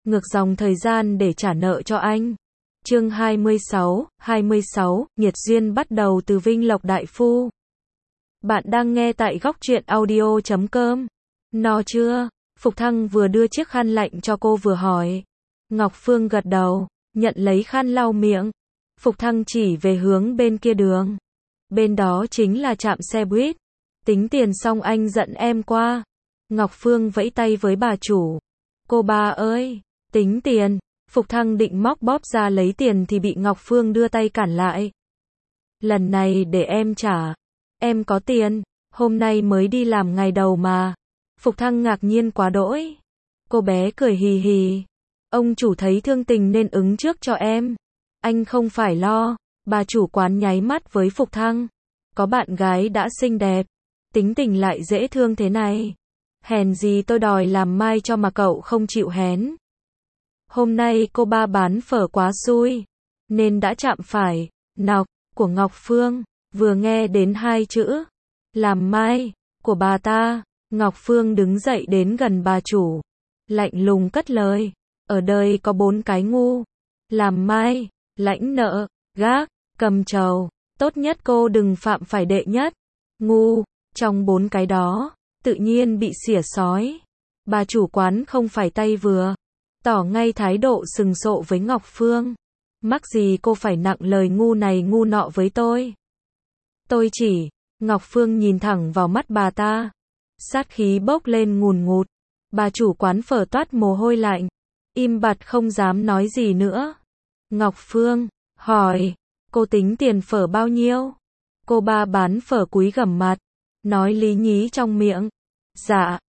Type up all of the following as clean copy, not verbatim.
ngược dòng thời gian để trả nợ cho anh. Chương 26, nhiệt duyên bắt đầu từ Vinh Lộc Đại Phu. Bạn đang nghe tại góc truyện audio.com. No chưa? Phục Thăng vừa đưa chiếc khăn lạnh cho cô vừa hỏi. Ngọc Phương gật đầu, nhận lấy khăn lau miệng. Phục Thăng chỉ về hướng bên kia đường. Bên đó chính là trạm xe buýt. Tính tiền xong anh dẫn em qua. Ngọc Phương vẫy tay với bà chủ. Cô ba ơi, tính tiền. Phục Thăng định móc bóp ra lấy tiền thì bị Ngọc Phương đưa tay cản lại. Lần này để em trả. Em có tiền, hôm nay mới đi làm ngày đầu mà. Phục Thăng ngạc nhiên quá đỗi. Cô bé cười hì hì. Ông chủ thấy thương tình nên ứng trước cho em. Anh không phải lo. Bà chủ quán nháy mắt với Phục Thăng. Có bạn gái đã xinh đẹp, tính tình lại dễ thương thế này. Hèn gì tôi đòi làm mai cho mà cậu không chịu hén. Hôm nay cô ba bán phở quá xui, nên đã chạm phải nọc của Ngọc Phương. Vừa nghe đến hai chữ làm mai của bà ta, Ngọc Phương đứng dậy đến gần bà chủ, lạnh lùng cất lời. Ở đời có 4 cái ngu: làm mai, lãnh nợ, gác, cầm trầu. Tốt nhất cô đừng phạm phải đệ nhất. Ngu, trong 4 cái đó, tự nhiên bị xỉa xói. Bà chủ quán không phải tay vừa, tỏ ngay thái độ sừng sộ với Ngọc Phương. Mắc gì cô phải nặng lời ngu này ngu nọ với tôi. Tôi chỉ, Ngọc Phương nhìn thẳng vào mắt bà ta. Sát khí bốc lên ngùn ngụt. Bà chủ quán phở toát mồ hôi lạnh. Im bặt không dám nói gì nữa. Ngọc Phương hỏi, cô tính tiền phở bao nhiêu? Cô ba bán phở cúi gằm mặt, nói lý nhí trong miệng. Dạ,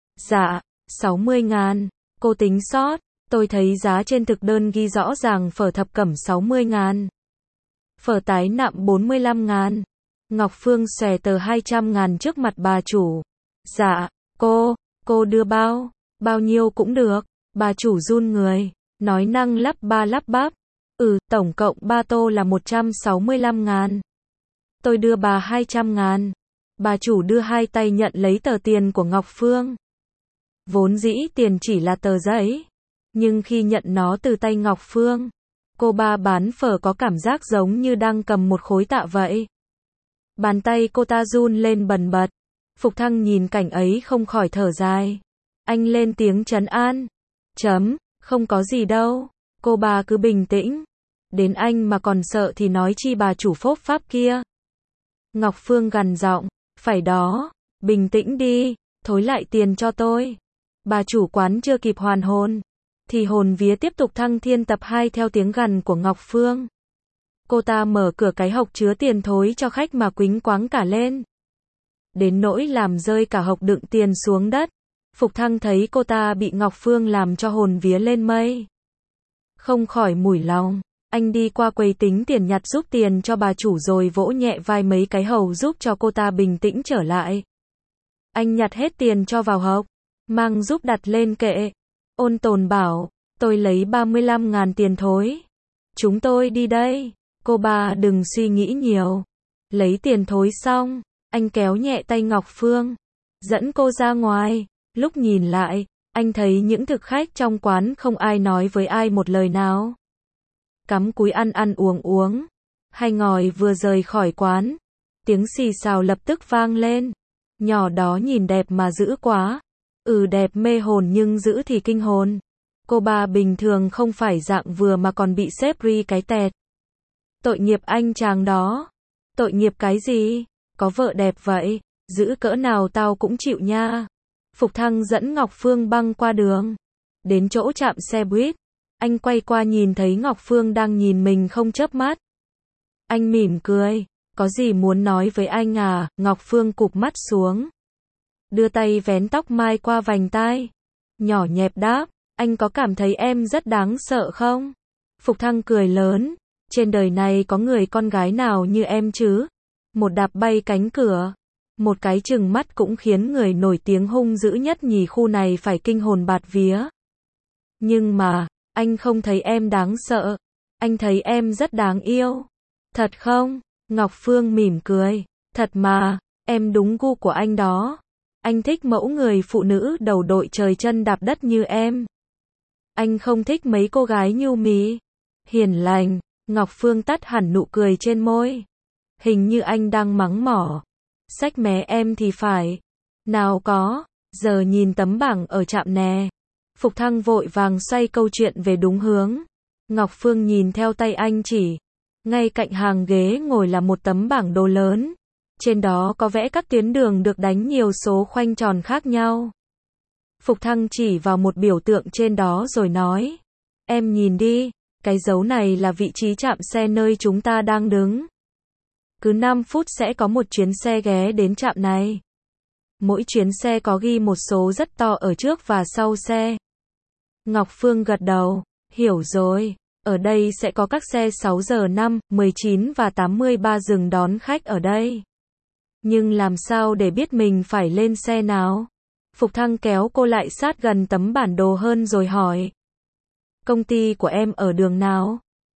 60.000. Cô tính sót, tôi thấy giá trên thực đơn ghi rõ ràng phở thập cẩm 60.000. Phở tái nạm 45.000. Ngọc Phương xòe tờ 200.000 trước mặt bà chủ. Dạ, cô đưa bao nhiêu cũng được. Bà chủ run người, nói năng lắp ba lắp bắp. Tổng cộng 3 tô là 165.000. Tôi đưa bà 200.000. Bà chủ đưa hai tay nhận lấy tờ tiền của Ngọc Phương. Vốn dĩ tiền chỉ là tờ giấy, nhưng khi nhận nó từ tay Ngọc Phương, cô ba bán phở có cảm giác giống như đang cầm một khối tạ vậy. Bàn tay cô ta run lên bần bật. Phục Thăng nhìn cảnh ấy không khỏi thở dài. Anh lên tiếng trấn an. Không có gì đâu. Cô bà cứ bình tĩnh. Đến anh mà còn sợ thì nói chi bà chủ phốp pháp kia. Ngọc Phương gằn giọng. Phải đó, bình tĩnh đi, thối lại tiền cho tôi. Bà chủ quán chưa kịp hoàn hồn, thì hồn vía tiếp tục thăng thiên tập 2 theo tiếng gằn của Ngọc Phương. Cô ta mở cửa cái hộc chứa tiền thối cho khách mà quính quáng cả lên. Đến nỗi làm rơi cả hộc đựng tiền xuống đất. Phục Thăng thấy cô ta bị Ngọc Phương làm cho hồn vía lên mây, không khỏi mủi lòng. Anh đi qua quầy tính tiền nhặt giúp tiền cho bà chủ rồi vỗ nhẹ vai mấy cái hầu giúp cho cô ta bình tĩnh trở lại. Anh nhặt hết tiền cho vào hộc, mang giúp đặt lên kệ. Ôn tồn bảo, tôi lấy 35.000 tiền thối. Chúng tôi đi đây. Cô bà đừng suy nghĩ nhiều. Lấy tiền thối xong, anh kéo nhẹ tay Ngọc Phương, dẫn cô ra ngoài. Lúc nhìn lại, anh thấy những thực khách trong quán không ai nói với ai một lời nào. Cắm cúi ăn uống. Hai ngòi vừa rời khỏi quán, tiếng xì xào lập tức vang lên. Nhỏ đó nhìn đẹp mà dữ quá. Đẹp mê hồn nhưng dữ thì kinh hồn. Cô bà bình thường không phải dạng vừa mà còn bị xếp ri cái tẹt. Tội nghiệp anh chàng đó. Tội nghiệp cái gì? Có vợ đẹp vậy, dữ cỡ nào tao cũng chịu nha. Phục Thăng dẫn Ngọc Phương băng qua đường. Đến chỗ trạm xe buýt, anh quay qua nhìn thấy Ngọc Phương đang nhìn mình không chớp mắt. Anh mỉm cười. Có gì muốn nói với anh à? Ngọc Phương cụp mắt xuống, đưa tay vén tóc mai qua vành tai, nhỏ nhẹp đáp. Anh có cảm thấy em rất đáng sợ không? Phục Thăng cười lớn. Trên đời này có người con gái nào như em chứ? Một đạp bay cánh cửa, một cái chừng mắt cũng khiến người nổi tiếng hung dữ nhất nhì khu này phải kinh hồn bạt vía. Nhưng mà, anh không thấy em đáng sợ. Anh thấy em rất đáng yêu. Thật không? Ngọc Phương mỉm cười. Thật mà, em đúng gu của anh đó. Anh thích mẫu người phụ nữ đầu đội trời chân đạp đất như em. Anh không thích mấy cô gái nhu mì, hiền lành. Ngọc Phương tắt hẳn nụ cười trên môi. Hình như anh đang mắng mỏ. Xách mé em thì phải. Nào có, giờ nhìn tấm bảng ở trạm nè. Phục Thăng vội vàng xoay câu chuyện về đúng hướng. Ngọc Phương nhìn theo tay anh chỉ. Ngay cạnh hàng ghế ngồi là một tấm bảng đồ lớn. Trên đó có vẽ các tuyến đường được đánh nhiều số khoanh tròn khác nhau. Phục Thăng chỉ vào một biểu tượng trên đó rồi nói. Em nhìn đi, cái dấu này là vị trí trạm xe nơi chúng ta đang đứng. Cứ 5 phút sẽ có một chuyến xe ghé đến trạm này. Mỗi chuyến xe có ghi một số rất to ở trước và sau xe. Ngọc Phương gật đầu, hiểu rồi. Ở đây sẽ có các xe 6 giờ 5, 19 và 83 dừng đón khách ở đây. Nhưng làm sao để biết mình phải lên xe nào? Phục Thăng kéo cô lại sát gần tấm bản đồ hơn rồi hỏi. Công ty của em ở đường nào?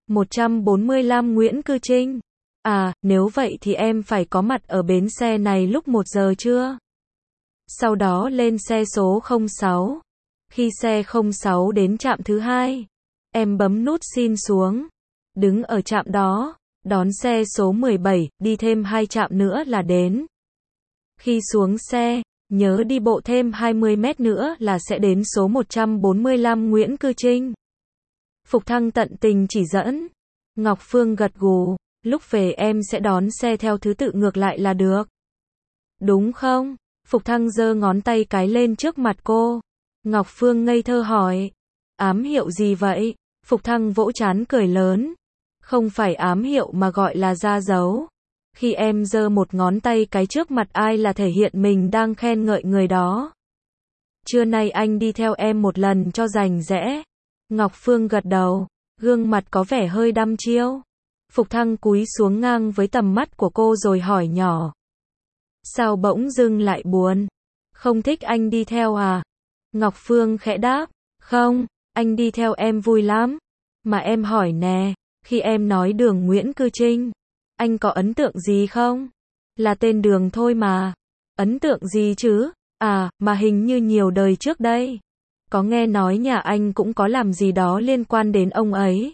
145 Nguyễn Cư Trinh. À, nếu vậy thì em phải có mặt ở bến xe này lúc 1 giờ trưa. Sau đó lên xe số 06. Khi xe 06 đến trạm thứ 2, em bấm nút xin xuống. Đứng ở trạm đó, đón xe số 17, đi thêm 2 trạm nữa là đến. Khi xuống xe, nhớ đi bộ thêm 20 mét nữa là sẽ đến số 145 Nguyễn Cư Trinh. Phục Thăng tận tình chỉ dẫn. Ngọc Phương gật gù, lúc về em sẽ đón xe theo thứ tự ngược lại là được. Đúng không? Phục Thăng giơ ngón tay cái lên trước mặt cô. Ngọc Phương ngây thơ hỏi. Ám hiệu gì vậy? Phục Thăng vỗ trán cười lớn. Không phải ám hiệu mà gọi là ra dấu. Khi em giơ một ngón tay cái trước mặt ai là thể hiện mình đang khen ngợi người đó. Trưa nay anh đi theo em một lần cho rành rẽ. Ngọc Phương gật đầu, gương mặt có vẻ hơi đăm chiêu. Phục Thăng cúi xuống ngang với tầm mắt của cô rồi hỏi nhỏ. Sao bỗng dưng lại buồn? Không thích anh đi theo à? Ngọc Phương khẽ đáp. Không, anh đi theo em vui lắm. Mà em hỏi nè, khi em nói đường Nguyễn Cư Trinh, anh có ấn tượng gì không? Là tên đường thôi mà. Ấn tượng gì chứ? À, mà hình như nhiều đời trước đây. Có nghe nói nhà anh cũng có làm gì đó liên quan đến ông ấy.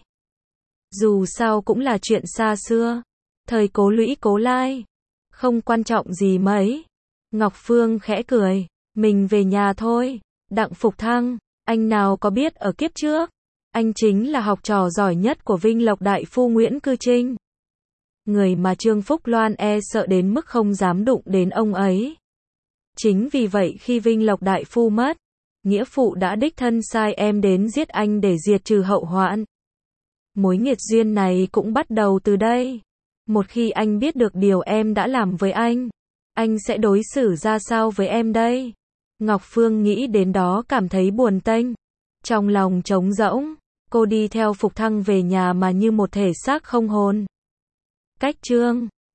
Dù sao cũng là chuyện xa xưa. Thời Cố Lũy Cố Lai. Không quan trọng gì mấy. Ngọc Phương khẽ cười. Mình về nhà thôi. Đặng Phục Thăng, anh nào có biết ở kiếp trước, anh chính là học trò giỏi nhất của Vinh Lộc đại phu Nguyễn Cư Trinh. Người mà Trương Phúc Loan e sợ đến mức không dám đụng đến ông ấy. Chính vì vậy khi Vinh Lộc đại phu mất, nghĩa phụ đã đích thân sai em đến giết anh để diệt trừ hậu hoạn. Mối nghiệt duyên này cũng bắt đầu từ đây. Một khi anh biết được điều em đã làm với anh sẽ đối xử ra sao với em đây? Ngọc Phương nghĩ đến đó cảm thấy buồn tênh. Trong lòng trống rỗng, cô đi theo Phục Thăng về nhà mà như một thể xác không hồn. Cách chương